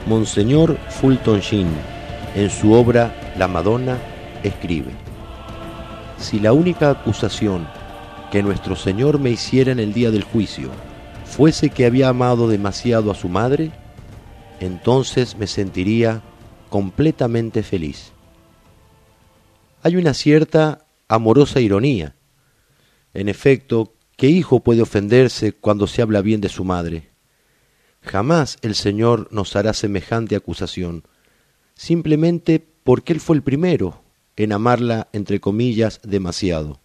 Monseñor Fulton Sheen, en su obra La Madonna, escribe: si la única acusación que nuestro Señor me hiciera en el día del juicio fuese que había amado demasiado a su madre, entonces me sentiría completamente feliz. Hay una cierta amorosa ironía. En efecto, ¿qué hijo puede ofenderse cuando se habla bien de su madre? Jamás el Señor nos hará semejante acusación, simplemente porque Él fue el primero en amarla, entre comillas, demasiado.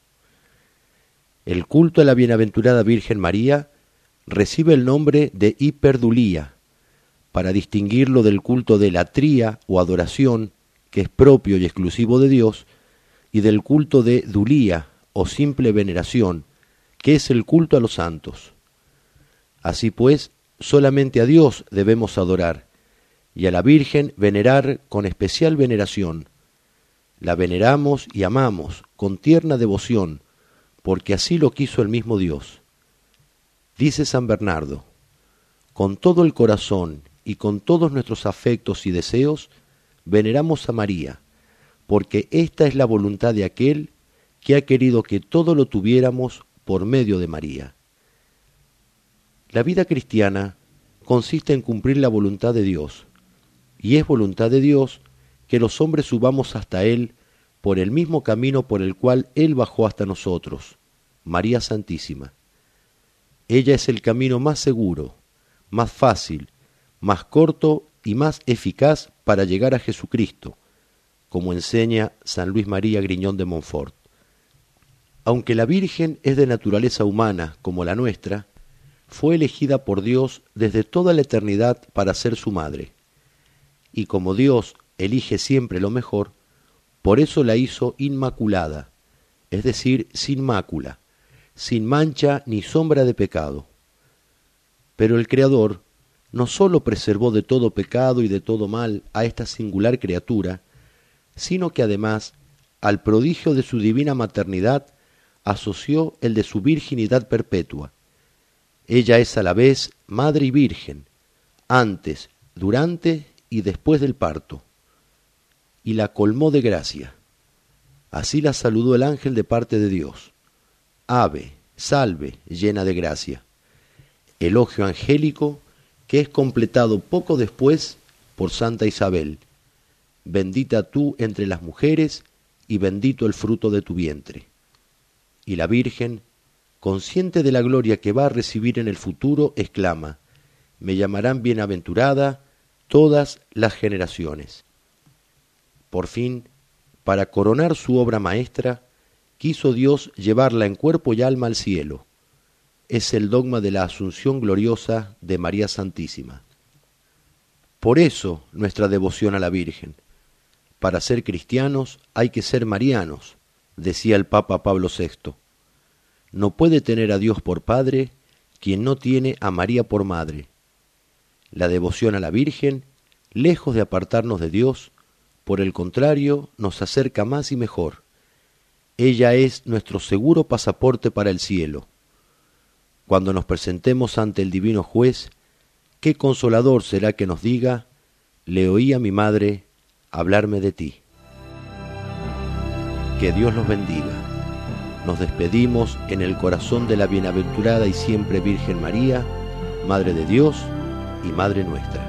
El culto a la bienaventurada Virgen María recibe el nombre de hiperdulía, para distinguirlo del culto de latría o adoración, que es propio y exclusivo de Dios, y del culto de dulía o simple veneración, que es el culto a los santos. Así pues, solamente a Dios debemos adorar, y a la Virgen venerar con especial veneración. La veneramos y amamos con tierna devoción, porque así lo quiso el mismo Dios. Dice San Bernardo: con todo el corazón y con todos nuestros afectos y deseos, veneramos a María, porque esta es la voluntad de aquel que ha querido que todo lo tuviéramos por medio de María. La vida cristiana consiste en cumplir la voluntad de Dios, y es voluntad de Dios que los hombres subamos hasta Él por el mismo camino por el cual Él bajó hasta nosotros, María Santísima. Ella es el camino más seguro, más fácil, más corto y más eficaz para llegar a Jesucristo, como enseña San Luis María Griñón de Montfort. Aunque la Virgen es de naturaleza humana como la nuestra, fue elegida por Dios desde toda la eternidad para ser su madre. Y como Dios elige siempre lo mejor, por eso la hizo inmaculada, es decir, sin mácula, sin mancha ni sombra de pecado. Pero el Creador no sólo preservó de todo pecado y de todo mal a esta singular criatura, sino que además, al prodigio de su divina maternidad, asoció el de su virginidad perpetua. Ella es a la vez madre y virgen, antes, durante y después del parto, y la colmó de gracia. Así la saludó el ángel de parte de Dios: Ave, salve, llena de gracia. Elogio angélico que es completado poco después por Santa Isabel: bendita tú entre las mujeres y bendito el fruto de tu vientre. Y la Virgen, consciente de la gloria que va a recibir en el futuro, exclama: me llamarán bienaventurada todas las generaciones. Por fin, para coronar su obra maestra, quiso Dios llevarla en cuerpo y alma al cielo. Es el dogma de la Asunción gloriosa de María Santísima. Por eso nuestra devoción a la Virgen. Para ser cristianos hay que ser marianos, decía el Papa Pablo VI. No puede tener a Dios por Padre quien no tiene a María por Madre. La devoción a la Virgen, lejos de apartarnos de Dios, por el contrario, nos acerca más y mejor. Ella es nuestro seguro pasaporte para el cielo. Cuando nos presentemos ante el divino juez, qué consolador será que nos diga: le oí a mi madre hablarme de ti. Que Dios los bendiga. Nos despedimos en el corazón de la bienaventurada y siempre Virgen María, Madre de Dios y Madre nuestra.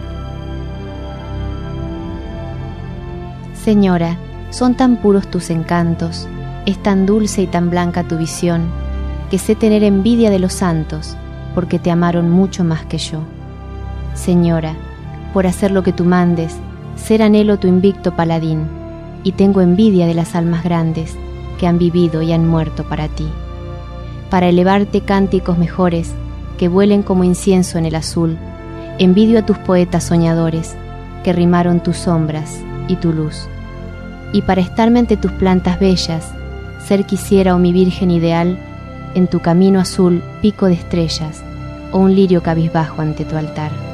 Señora, son tan puros tus encantos, es tan dulce y tan blanca tu visión, que sé tener envidia de los santos, porque te amaron mucho más que yo. Señora, por hacer lo que tú mandes, ser anhelo tu invicto paladín, y tengo envidia de las almas grandes, que han vivido y han muerto para ti. Para elevarte cánticos mejores, que vuelen como incienso en el azul, envidio a tus poetas soñadores, que rimaron tus sombras y tu luz. Y para estarme ante tus plantas bellas, ser quisiera, oh mi Virgen ideal, en tu camino azul pico de estrellas, o un lirio cabizbajo ante tu altar.